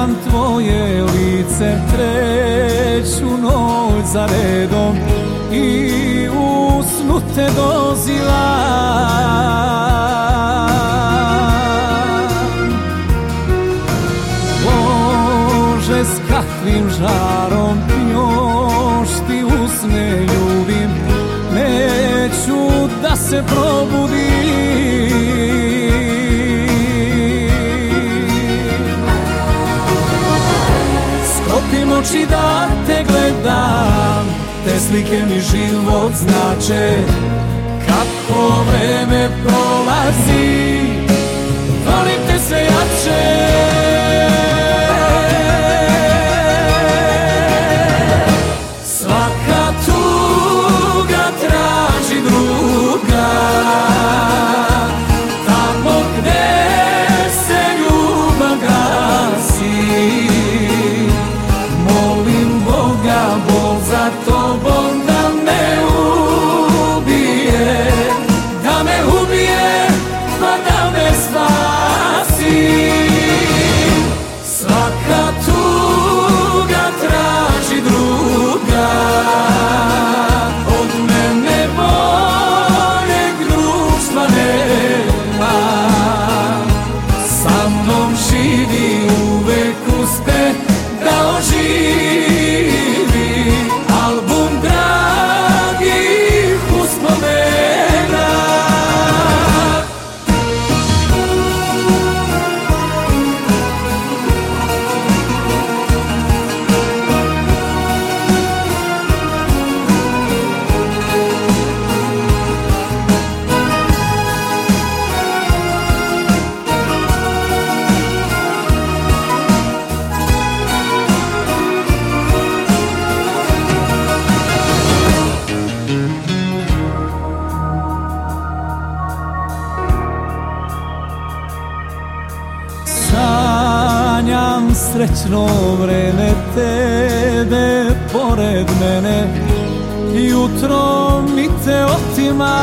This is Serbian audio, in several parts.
gledam tvoje lice treću noć za redom i u snu te dozivam. Bože, s kakvim žarom još ti usne ljubim, neću da se probudim. Sklopim oči da te gledam, te slike mi život znače. Kako vreme prolazi, volim te sve jače. Svaka tuga traži druga, tamo gde se ljubav gasi. Molim Boga, Bog za tobom da me ubije, pa da me spasi. Svaka tuga traži druga, od mene boljeg društva nema. Sa mnom živi, uvek uspe da oživi album dragih uspomena. Sanjam srećno vreme, tebe pored mene, jutro mi te otima.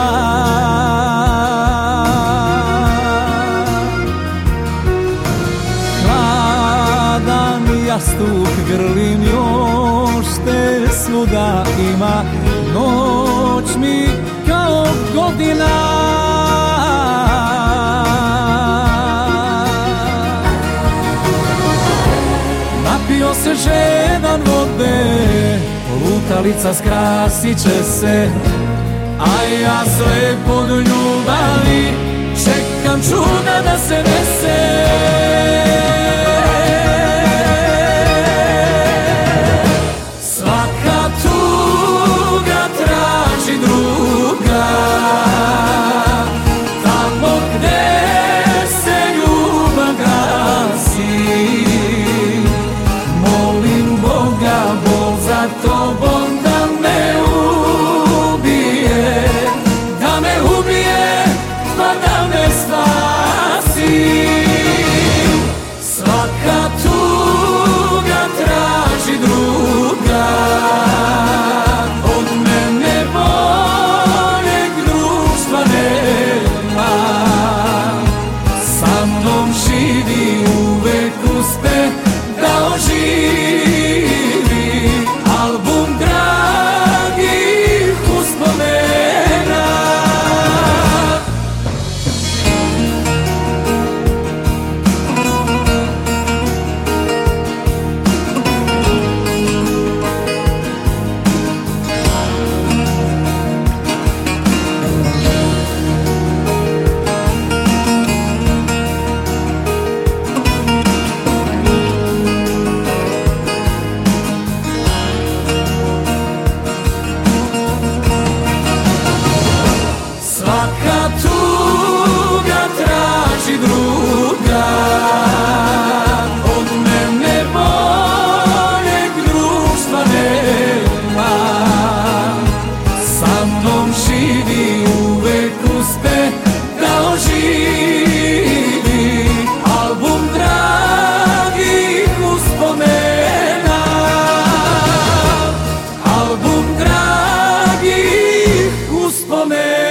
Hladan jastuk grlim, još te svuda ima, noć mi kao godina. Napio se žedan vode, lutalica skrasit će se, a ja slep od ljubavi čekam čuda da se dese. Svaka tuga traži druga, tamo gde se ljubav gasi. Molim Boga, Bog za tobom da me ubije, pa da me spasi. Svaka tuga traži druga, od mene boljeg društva nema. Sa mnom živi, uvek uspe da oživi album dragih uspomena. Svaka tuga traži druga, od mene boljeg društva nema. Sa mnom živi, uvek uspe da oživi album dragih uspomena. Album dragih uspomena.